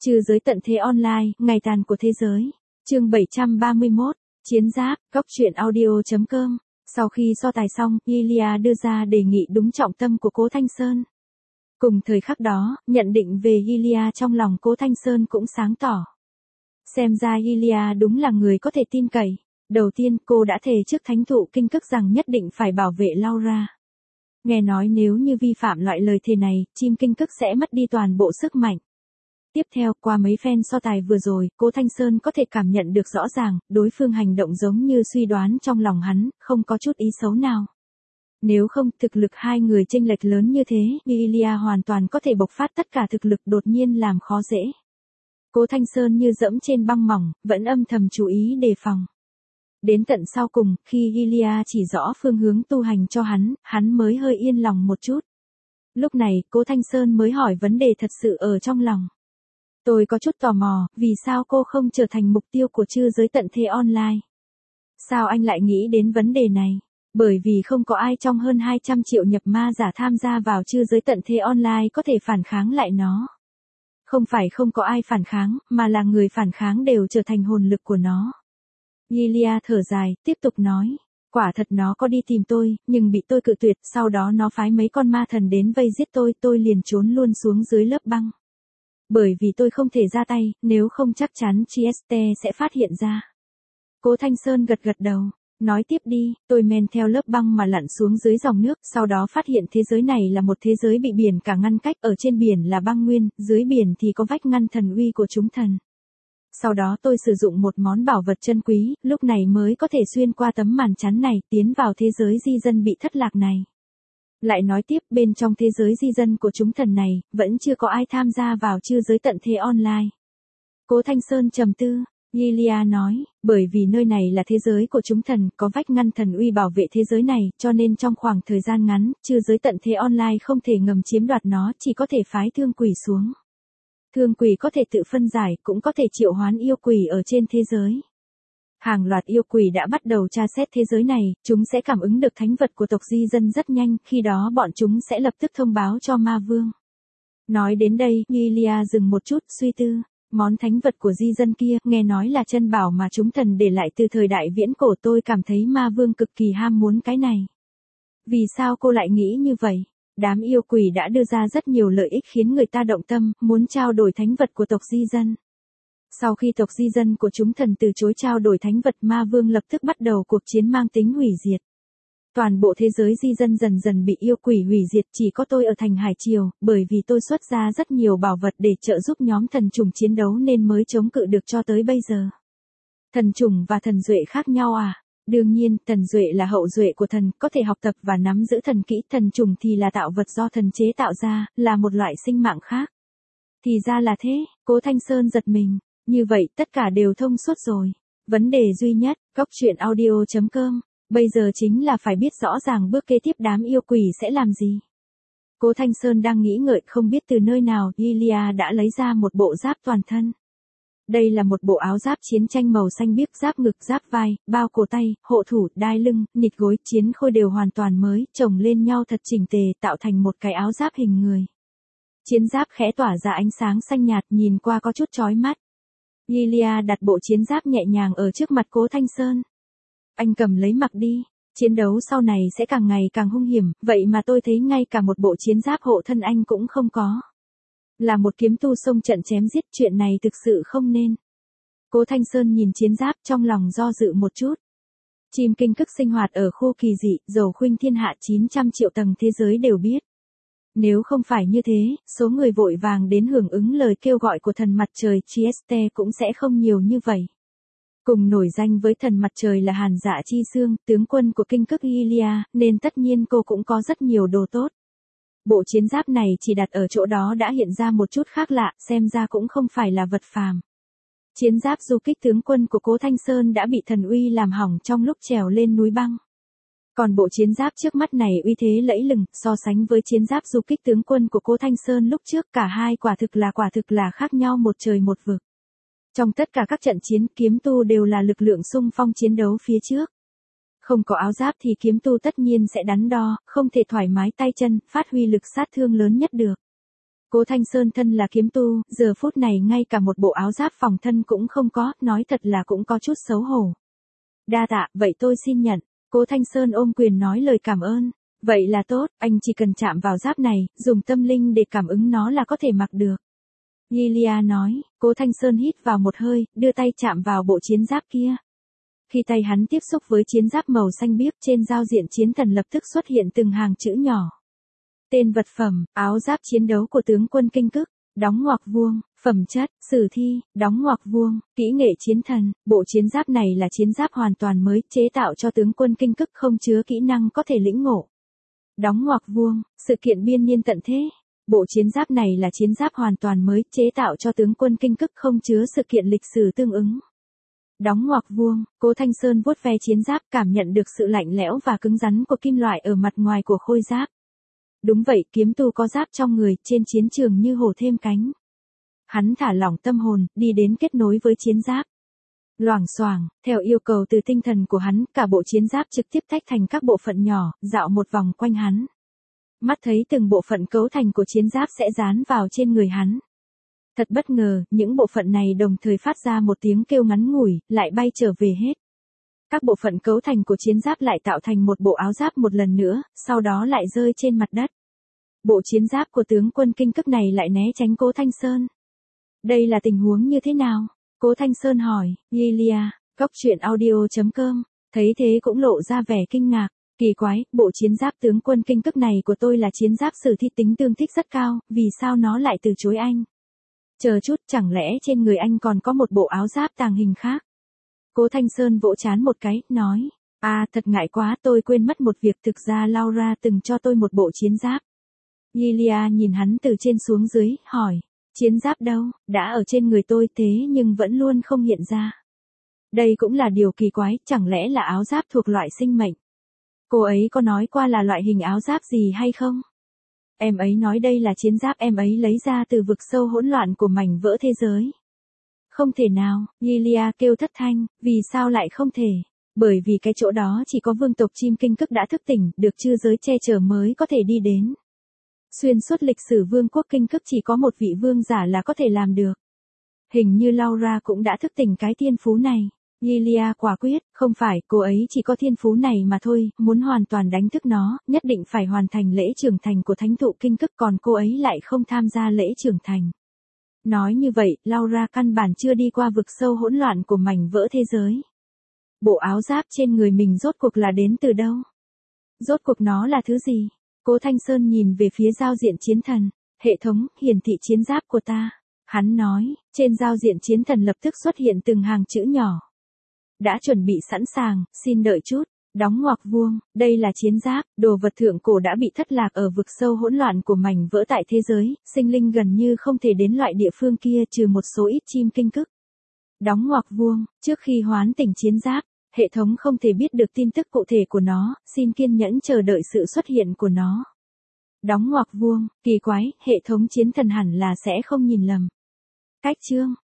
Trừ giới tận thế online, ngày tàn của thế giới. Chương 731, Chiến giáp, góc truyện audio.com. Sau khi so tài xong, Yulia đưa ra đề nghị đúng trọng tâm của Cố Thanh Sơn. Cùng thời khắc đó, nhận định về Yulia trong lòng Cố Thanh Sơn cũng sáng tỏ. Xem ra Yulia đúng là người có thể tin cậy. Đầu tiên, cô đã thề trước thánh thụ kinh cức rằng nhất định phải bảo vệ Laura. Nghe nói nếu như vi phạm loại lời thề này, chim kinh cức sẽ mất đi toàn bộ sức mạnh. Tiếp theo, qua mấy phen so tài vừa rồi, Cố Thanh Sơn có thể cảm nhận được rõ ràng, đối phương hành động giống như suy đoán trong lòng hắn, không có chút ý xấu nào. Nếu không, thực lực hai người chênh lệch lớn như thế, Yulia hoàn toàn có thể bộc phát tất cả thực lực đột nhiên làm khó dễ. Cố Thanh Sơn như dẫm trên băng mỏng, vẫn âm thầm chú ý đề phòng. Đến tận sau cùng, khi Yulia chỉ rõ phương hướng tu hành cho hắn mới hơi yên lòng một chút. Lúc này, Cố Thanh Sơn mới hỏi vấn đề thật sự ở trong lòng. Tôi có chút tò mò, vì sao cô không trở thành mục tiêu của chư giới tận thế online? Sao anh lại nghĩ đến vấn đề này? Bởi vì không có ai trong hơn 200 triệu nhập ma giả tham gia vào chư giới tận thế online có thể phản kháng lại nó. Không phải không có ai phản kháng, mà là người phản kháng đều trở thành hồn lực của nó. Yulia thở dài, tiếp tục nói. Quả thật nó có đi tìm tôi, nhưng bị tôi cự tuyệt, sau đó nó phái mấy con ma thần đến vây giết tôi liền trốn luôn xuống dưới lớp băng. Bởi vì tôi không thể ra tay, nếu không chắc chắn Trieste sẽ phát hiện ra. Cố Thanh Sơn gật đầu, nói tiếp đi, tôi men theo lớp băng mà lặn xuống dưới dòng nước, sau đó phát hiện thế giới này là một thế giới bị biển cả ngăn cách, ở trên biển là băng nguyên, dưới biển thì có vách ngăn thần uy của chúng thần. Sau đó tôi sử dụng một món bảo vật chân quý, lúc này mới có thể xuyên qua tấm màn chắn này, tiến vào thế giới di dân bị thất lạc này. Lại nói tiếp, bên trong thế giới di dân của chúng thần này, vẫn chưa có ai tham gia vào chư giới tận thế online. Cố Thanh Sơn trầm tư, Yulia nói, bởi vì nơi này là thế giới của chúng thần, có vách ngăn thần uy bảo vệ thế giới này, cho nên trong khoảng thời gian ngắn, chư giới tận thế online không thể ngầm chiếm đoạt nó, chỉ có thể phái thương quỷ xuống. Thương quỷ có thể tự phân giải, cũng có thể triệu hoán yêu quỷ ở trên thế giới. Hàng loạt yêu quỷ đã bắt đầu tra xét thế giới này, chúng sẽ cảm ứng được thánh vật của tộc di dân rất nhanh, khi đó bọn chúng sẽ lập tức thông báo cho ma vương. Nói đến đây, Yulia dừng một chút, suy tư. Món thánh vật của di dân kia, nghe nói là chân bảo mà chúng thần để lại từ thời đại viễn cổ, tôi cảm thấy ma vương cực kỳ ham muốn cái này. Vì sao cô lại nghĩ như vậy? Đám yêu quỷ đã đưa ra rất nhiều lợi ích khiến người ta động tâm, muốn trao đổi thánh vật của tộc di dân. Sau khi tộc di dân của chúng thần từ chối trao đổi thánh vật, ma vương lập tức bắt đầu cuộc chiến mang tính hủy diệt. Toàn bộ thế giới di dân dần dần bị yêu quỷ hủy diệt, chỉ có tôi ở thành Hải Triều, bởi vì tôi xuất ra rất nhiều bảo vật để trợ giúp nhóm thần trùng chiến đấu nên mới chống cự được cho tới bây giờ. Thần trùng và thần duệ khác nhau à? Đương nhiên, thần duệ là hậu duệ của thần, có thể học tập và nắm giữ thần kỹ, thần trùng thì là tạo vật do thần chế tạo ra, là một loại sinh mạng khác. Thì ra là thế, Cố Thanh Sơn giật mình, như vậy tất cả đều thông suốt rồi. Vấn đề duy nhất, góc truyện audio.com, bây giờ chính là phải biết rõ ràng bước kế tiếp đám yêu quỷ sẽ làm gì. Cố Thanh Sơn đang nghĩ ngợi, không biết từ nơi nào, Yulia đã lấy ra một bộ giáp toàn thân. Đây là một bộ áo giáp chiến tranh màu xanh biếc, giáp ngực, giáp vai, bao cổ tay, hộ thủ, đai lưng, nịt gối, chiến khôi đều hoàn toàn mới, chồng lên nhau thật chỉnh tề, tạo thành một cái áo giáp hình người. Chiến giáp khẽ tỏa ra ánh sáng xanh nhạt, nhìn qua có chút chói mắt. Yulia đặt bộ chiến giáp nhẹ nhàng ở trước mặt Cố Thanh Sơn. Anh cầm lấy mặc đi, chiến đấu sau này sẽ càng ngày càng hung hiểm, vậy mà tôi thấy ngay cả một bộ chiến giáp hộ thân anh cũng không có. Là một kiếm tu xông trận chém giết, chuyện này thực sự không nên. Cố Thanh Sơn nhìn chiến giáp, trong lòng do dự một chút. Chim kinh cức sinh hoạt ở khu kỳ dị, dầu khuynh thiên hạ 900 triệu tầng thế giới đều biết. Nếu không phải như thế, số người vội vàng đến hưởng ứng lời kêu gọi của thần mặt trời Trieste cũng sẽ không nhiều như vậy. Cùng nổi danh với thần mặt trời là Hàn Dạ Chi Xương, tướng quân của kinh cức Yulia, nên tất nhiên cô cũng có rất nhiều đồ tốt. Bộ chiến giáp này chỉ đặt ở chỗ đó đã hiện ra một chút khác lạ, xem ra cũng không phải là vật phàm. Chiến giáp du kích tướng quân của Cố Thanh Sơn đã bị thần uy làm hỏng trong lúc trèo lên núi băng. Còn bộ chiến giáp trước mắt này uy thế lẫy lừng, so sánh với chiến giáp du kích tướng quân của Cố Thanh Sơn lúc trước, cả hai quả thực là khác nhau một trời một vực. Trong tất cả các trận chiến, kiếm tu đều là lực lượng xung phong chiến đấu phía trước. Không có áo giáp thì kiếm tu tất nhiên sẽ đắn đo, không thể thoải mái tay chân, phát huy lực sát thương lớn nhất được. Cố Thanh Sơn thân là kiếm tu, giờ phút này ngay cả một bộ áo giáp phòng thân cũng không có, nói thật là cũng có chút xấu hổ. Đa tạ, vậy tôi xin nhận. Cố Thanh Sơn ôm quyền nói lời cảm ơn. Vậy là tốt, anh chỉ cần chạm vào giáp này, dùng tâm linh để cảm ứng nó là có thể mặc được. Lilia nói. Cố Thanh Sơn hít vào một hơi, đưa tay chạm vào bộ chiến giáp kia. Khi tay hắn tiếp xúc với chiến giáp màu xanh biếc, trên giao diện chiến thần lập tức xuất hiện từng hàng chữ nhỏ. Tên vật phẩm, áo giáp chiến đấu của tướng quân Kinh Cức, đóng ngoặc vuông, phẩm chất, sử thi, đóng ngoặc vuông, kỹ nghệ chiến thần. Bộ chiến giáp này là chiến giáp hoàn toàn mới, chế tạo cho tướng quân Kinh Cức, không chứa kỹ năng có thể lĩnh ngộ. Đóng ngoặc vuông, sự kiện biên niên tận thế. Bộ chiến giáp này là chiến giáp hoàn toàn mới, chế tạo cho tướng quân Kinh Cức, không chứa sự kiện lịch sử tương ứng. Đóng ngoặc vuông, Cố Thanh Sơn vuốt ve chiến giáp, cảm nhận được sự lạnh lẽo và cứng rắn của kim loại ở mặt ngoài của khôi giáp. Đúng vậy, kiếm tu có giáp trong người, trên chiến trường như hổ thêm cánh. Hắn thả lỏng tâm hồn, đi đến kết nối với chiến giáp. Loảng xoảng, theo yêu cầu từ tinh thần của hắn, cả bộ chiến giáp trực tiếp tách thành các bộ phận nhỏ, dạo một vòng quanh hắn. Mắt thấy từng bộ phận cấu thành của chiến giáp sẽ dán vào trên người hắn. Thật bất ngờ, những bộ phận này đồng thời phát ra một tiếng kêu ngắn ngủi, lại bay trở về hết. Các bộ phận cấu thành của chiến giáp lại tạo thành một bộ áo giáp một lần nữa, sau đó lại rơi trên mặt đất. Bộ chiến giáp của tướng quân Kinh Cức này lại né tránh Cố Thanh Sơn. Đây là tình huống như thế nào? Cố Thanh Sơn hỏi. Lilia, coctruyện.audio.com, thấy thế cũng lộ ra vẻ kinh ngạc. Kỳ quái, bộ chiến giáp tướng quân Kinh Cức này của tôi là chiến giáp sử thi, tính tương thích rất cao, vì sao nó lại từ chối anh? Chờ chút, chẳng lẽ trên người anh còn có một bộ áo giáp tàng hình khác? Cố Thanh Sơn vỗ trán một cái, nói. Thật ngại quá, tôi quên mất một việc, thực ra Laura từng cho tôi một bộ chiến giáp. Lilia nhìn hắn từ trên xuống dưới, hỏi. Chiến giáp đâu, đã ở trên người tôi thế nhưng vẫn luôn không hiện ra. Đây cũng là điều kỳ quái, chẳng lẽ là áo giáp thuộc loại sinh mệnh? Cô ấy có nói qua là loại hình áo giáp gì hay không? Em ấy nói đây là chiến giáp em ấy lấy ra từ vực sâu hỗn loạn của mảnh vỡ thế giới. Không thể nào, Lilia kêu thất thanh, vì sao lại không thể? Bởi vì cái chỗ đó chỉ có vương tộc chim Kinh Cức đã thức tỉnh, được chư giới che chở mới có thể đi đến. Xuyên suốt lịch sử vương quốc Kinh Cức chỉ có một vị vương giả là có thể làm được. Hình như Laura cũng đã thức tỉnh cái thiên phú này. Lilia quả quyết, không phải, cô ấy chỉ có thiên phú này mà thôi, muốn hoàn toàn đánh thức nó, nhất định phải hoàn thành lễ trưởng thành của thánh thụ Kinh Cức, còn cô ấy lại không tham gia lễ trưởng thành. Nói như vậy, Laura căn bản chưa đi qua vực sâu hỗn loạn của mảnh vỡ thế giới. Bộ áo giáp trên người mình rốt cuộc là đến từ đâu? Rốt cuộc nó là thứ gì? Cố Thanh Sơn nhìn về phía giao diện chiến thần. Hệ thống, hiển thị chiến giáp của ta. Hắn nói, trên giao diện chiến thần lập tức xuất hiện từng hàng chữ nhỏ. Đã chuẩn bị sẵn sàng, xin đợi chút. Đóng ngoặc vuông, đây là chiến giáp, đồ vật thượng cổ đã bị thất lạc ở vực sâu hỗn loạn của mảnh vỡ tại thế giới, sinh linh gần như không thể đến loại địa phương kia trừ một số ít chim Kinh Cức. Đóng ngoặc vuông, trước khi hoán tỉnh chiến giáp, hệ thống không thể biết được tin tức cụ thể của nó, xin kiên nhẫn chờ đợi sự xuất hiện của nó. Đóng ngoặc vuông, kỳ quái, hệ thống chiến thần hẳn là sẽ không nhìn lầm. Cách chương